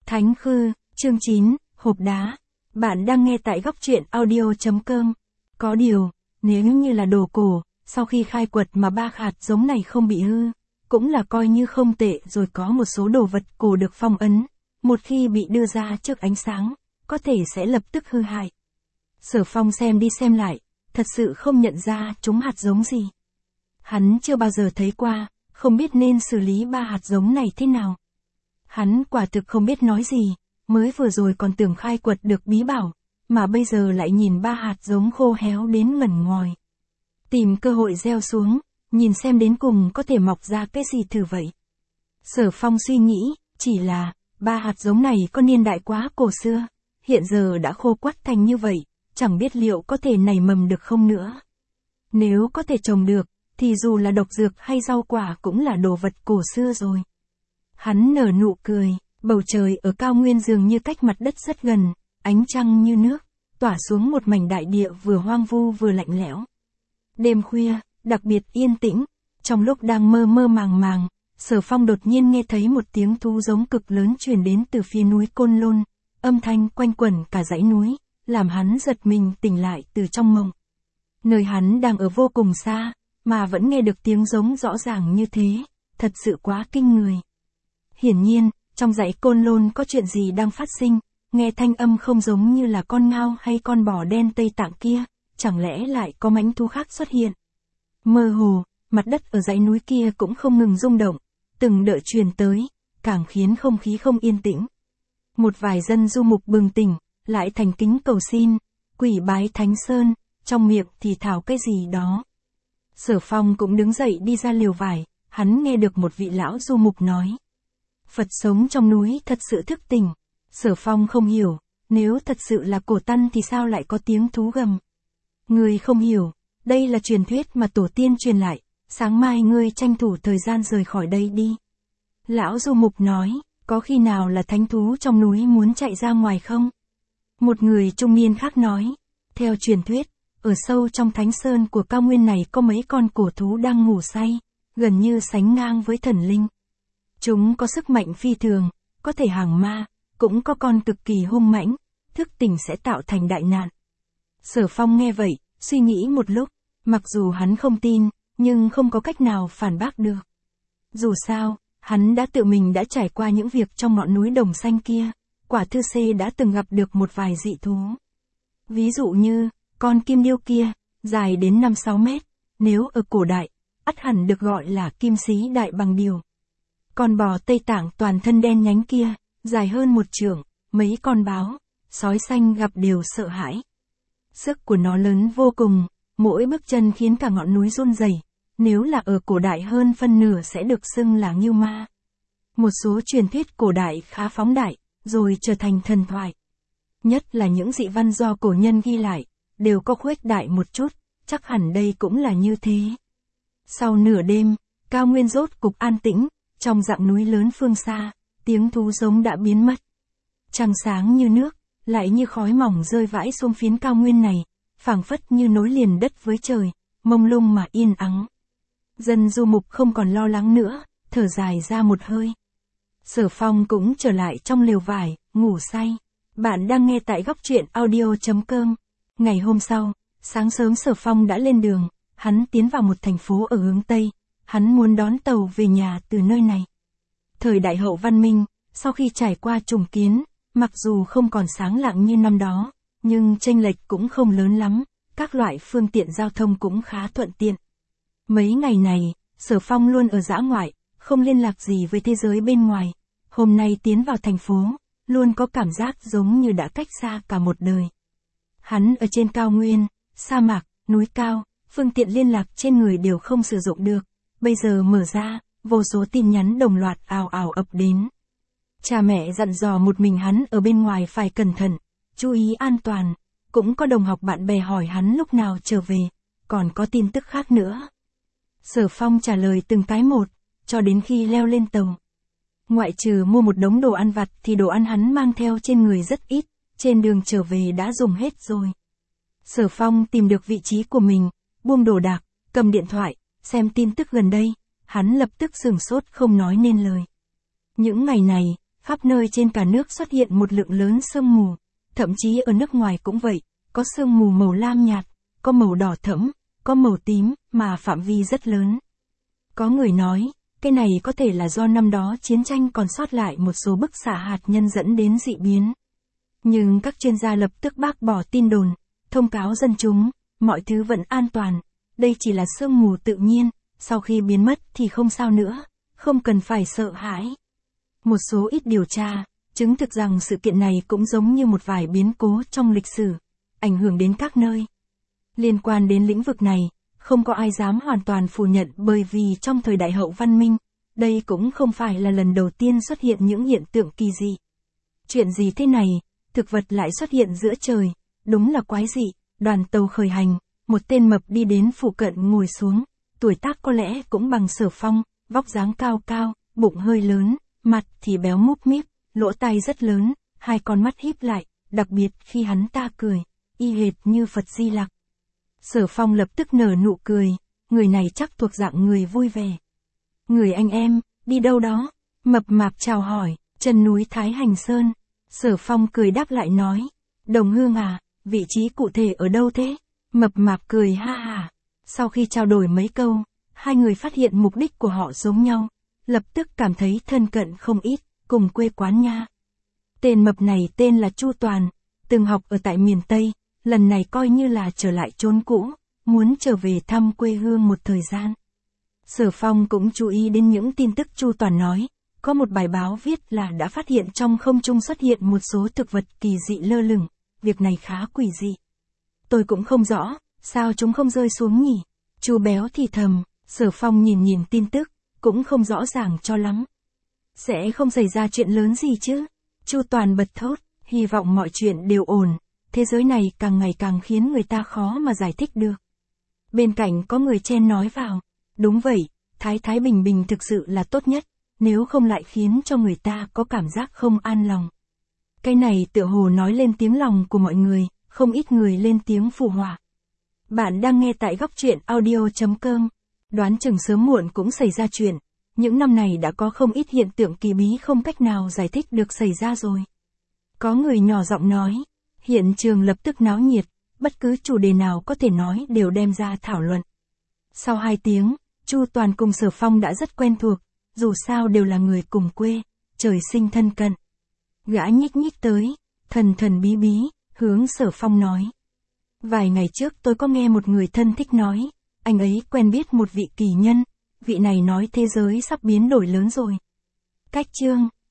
Thánh Khư, chương 9, hộp đá. Bạn đang nghe tại góc truyện audio.com. Có điều, nếu như là đồ cổ, sau khi khai quật mà ba hạt giống này không bị hư, cũng là coi như không tệ rồi. Có một số đồ vật cổ được phong ấn, một khi bị đưa ra trước ánh sáng, có thể sẽ lập tức hư hại. Sở Phong xem đi xem lại, thật sự không nhận ra chúng hạt giống gì. Hắn chưa bao giờ thấy qua, không biết nên xử lý ba hạt giống này thế nào. Hắn quả thực không biết nói gì, mới vừa rồi còn tưởng khai quật được bí bảo, mà bây giờ lại nhìn ba hạt giống khô héo đến ngẩn ngòi. Tìm cơ hội gieo xuống, nhìn xem đến cùng có thể mọc ra cái gì thử vậy. Sở Phong suy nghĩ, chỉ là, ba hạt giống này có niên đại quá cổ xưa, hiện giờ đã khô quắt thành như vậy, chẳng biết liệu có thể nảy mầm được không nữa. Nếu có thể trồng được, thì dù là độc dược hay rau quả cũng là đồ vật cổ xưa rồi. Hắn nở nụ cười, bầu trời ở cao nguyên dường như cách mặt đất rất gần, ánh trăng như nước, tỏa xuống một mảnh đại địa vừa hoang vu vừa lạnh lẽo. Đêm khuya, đặc biệt yên tĩnh, trong lúc đang mơ mơ màng màng, Sở Phong đột nhiên nghe thấy một tiếng thú giống cực lớn truyền đến từ phía núi Côn Lôn, âm thanh quanh quẩn cả dãy núi, làm hắn giật mình tỉnh lại từ trong mộng. Nơi hắn đang ở vô cùng xa, mà vẫn nghe được tiếng giống rõ ràng như thế, thật sự quá kinh người. Hiển nhiên, trong dãy Côn Lôn có chuyện gì đang phát sinh, nghe thanh âm không giống như là con ngao hay con bò đen Tây Tạng kia, chẳng lẽ lại có mãnh thú khác xuất hiện. Mơ hồ, mặt đất ở dãy núi kia cũng không ngừng rung động, từng đợt truyền tới, càng khiến không khí không yên tĩnh. Một vài dân du mục bừng tỉnh, lại thành kính cầu xin, quỷ bái Thánh Sơn, trong miệng thì thào cái gì đó. Sở Phong cũng đứng dậy đi ra liều vải, hắn nghe được một vị lão du mục nói. Phật sống trong núi thật sự thức tỉnh. Sở Phong không hiểu, nếu thật sự là cổ tân thì sao lại có tiếng thú gầm. Ngươi không hiểu, đây là truyền thuyết mà tổ tiên truyền lại, sáng mai ngươi tranh thủ thời gian rời khỏi đây đi. Lão du mục nói, có khi nào là thánh thú trong núi muốn chạy ra ngoài không? Một người trung niên khác nói, theo truyền thuyết, ở sâu trong thánh sơn của cao nguyên này có mấy con cổ thú đang ngủ say, gần như sánh ngang với thần linh. Chúng có sức mạnh phi thường, có thể hàng ma, cũng có con cực kỳ hung mãnh, thức tỉnh sẽ tạo thành đại nạn. Sở Phong nghe vậy, suy nghĩ một lúc, mặc dù hắn không tin, nhưng không có cách nào phản bác được. Dù sao, hắn đã tự mình đã trải qua những việc trong ngọn núi Đồng Xanh kia, quả thư C đã từng gặp được một vài dị thú. Ví dụ như, con kim điêu kia, dài đến 5-6 mét, nếu ở cổ đại, ắt hẳn được gọi là kim xí đại bằng điều. Con bò Tây Tạng toàn thân đen nhánh kia, dài hơn 1 trượng, mấy con báo, sói xanh gặp đều sợ hãi. Sức của nó lớn vô cùng, mỗi bước chân khiến cả ngọn núi run rẩy. Nếu là ở cổ đại hơn phân nửa sẽ được xưng là ngưu ma. Một số truyền thuyết cổ đại khá phóng đại, rồi trở thành thần thoại. Nhất là những dị văn do cổ nhân ghi lại, đều có khuếch đại một chút, chắc hẳn đây cũng là như thế. Sau nửa đêm, cao nguyên rốt cục an tĩnh, trong dặng núi lớn phương xa, tiếng thú giống đã biến mất. Trăng sáng như nước, lại như khói mỏng rơi vãi xuống phiến cao nguyên này, phảng phất như nối liền đất với trời, mông lung mà yên ắng. Dân du mục không còn lo lắng nữa, thở dài ra một hơi. Sở Phong cũng trở lại trong lều vải, ngủ say. Bạn đang nghe tại góc truyện audio.com. Ngày hôm sau, sáng sớm Sở Phong đã lên đường, hắn tiến vào một thành phố ở hướng Tây, hắn muốn đón tàu về nhà từ nơi này. Thời đại hậu văn minh, sau khi trải qua trùng kiến, mặc dù không còn sáng lạng như năm đó, nhưng chênh lệch cũng không lớn lắm, các loại phương tiện giao thông cũng khá thuận tiện. Mấy ngày này, Sở Phong luôn ở dã ngoại, không liên lạc gì với thế giới bên ngoài. Hôm nay tiến vào thành phố, luôn có cảm giác giống như đã cách xa cả một đời. Hắn ở trên cao nguyên, sa mạc, núi cao, phương tiện liên lạc trên người đều không sử dụng được. Bây giờ mở ra, vô số tin nhắn đồng loạt ào ào ập đến. Cha mẹ dặn dò một mình hắn ở bên ngoài phải cẩn thận, chú ý an toàn. Cũng có đồng học bạn bè hỏi hắn lúc nào trở về, còn có tin tức khác nữa. Sở Phong trả lời từng cái một, cho đến khi leo lên tàu. Ngoại trừ mua một đống đồ ăn vặt thì đồ ăn hắn mang theo trên người rất ít, trên đường trở về đã dùng hết rồi. Sở Phong tìm được vị trí của mình, buông đồ đạc, cầm điện thoại, xem tin tức gần đây, hắn lập tức sửng sốt không nói nên lời. Những ngày này, Khắp nơi trên cả nước xuất hiện một lượng lớn sương mù, thậm chí ở nước ngoài cũng vậy, có sương mù màu lam nhạt, có màu đỏ thẫm, có màu tím, mà phạm vi rất lớn. Có người nói, cái này có thể là do năm đó chiến tranh còn sót lại một số bức xạ hạt nhân dẫn đến dị biến. Nhưng các chuyên gia lập tức bác bỏ tin đồn, thông cáo dân chúng, mọi thứ vẫn an toàn, đây chỉ là sương mù tự nhiên, sau khi biến mất thì không sao nữa, không cần phải sợ hãi. Một số ít điều tra, chứng thực rằng sự kiện này cũng giống như một vài biến cố trong lịch sử, ảnh hưởng đến các nơi. Liên quan đến lĩnh vực này, không có ai dám hoàn toàn phủ nhận bởi vì trong thời đại hậu văn minh, đây cũng không phải là lần đầu tiên xuất hiện những hiện tượng kỳ dị. Chuyện gì thế này, thực vật lại xuất hiện giữa trời, đúng là quái dị, đoàn tàu khởi hành, một tên mập đi đến phụ cận ngồi xuống, tuổi tác có lẽ cũng bằng Sở Phong, vóc dáng cao cao, bụng hơi lớn, mặt thì béo múp míp, lỗ tai rất lớn, hai con mắt híp lại, đặc biệt khi hắn ta cười, y hệt như Phật Di Lặc. Sở Phong lập tức nở nụ cười, người này chắc thuộc dạng người vui vẻ. Người anh em, đi đâu đó? Mập mạp chào hỏi, chân núi Thái Hành Sơn. Sở Phong cười đáp lại nói, Đồng Hương à, vị trí cụ thể ở đâu thế? Mập mạp cười ha hả. Sau khi trao đổi mấy câu, hai người phát hiện mục đích của họ giống nhau, lập tức cảm thấy thân cận không ít, cùng quê quán nha. Tên mập này tên là Chu Toàn, từng học ở tại miền Tây, lần này coi như là trở lại chốn cũ, muốn trở về thăm quê hương một thời gian. Sở Phong cũng chú ý đến những tin tức Chu Toàn nói, có một bài báo viết là đã phát hiện trong không trung xuất hiện một số thực vật kỳ dị lơ lửng, việc này khá quỷ dị. Tôi cũng không rõ, sao chúng không rơi xuống nhỉ? Chu Béo thì thầm, Sở Phong nhìn nhìn tin tức, cũng không rõ ràng cho lắm. Sẽ không xảy ra chuyện lớn gì chứ? Chu Toàn bật thốt, hy vọng mọi chuyện đều ổn, thế giới này càng ngày càng khiến người ta khó mà giải thích được. Bên cạnh có người chen nói vào, đúng vậy, Thái bình bình thực sự là tốt nhất, nếu không lại khiến cho người ta có cảm giác không an lòng. Cái này tựa hồ nói lên tiếng lòng của mọi người, không ít người lên tiếng phụ họa. Bạn đang nghe tại góc truyện audio.com. Đoán chừng sớm muộn cũng xảy ra chuyện, những năm này đã có không ít hiện tượng kỳ bí không cách nào giải thích được xảy ra rồi. Có người nhỏ giọng nói, hiện trường lập tức náo nhiệt, bất cứ chủ đề nào có thể nói đều đem ra thảo luận. Sau 2 tiếng, Chu Toàn cùng Sở Phong đã rất quen thuộc, dù sao đều là người cùng quê, trời sinh thân cận. Gã nhích nhích tới, thần thần bí bí, hướng Sở Phong nói. Vài ngày trước tôi có nghe một người thân thích nói, anh ấy quen biết một vị kỳ nhân, vị này nói thế giới sắp biến đổi lớn rồi. Cách chương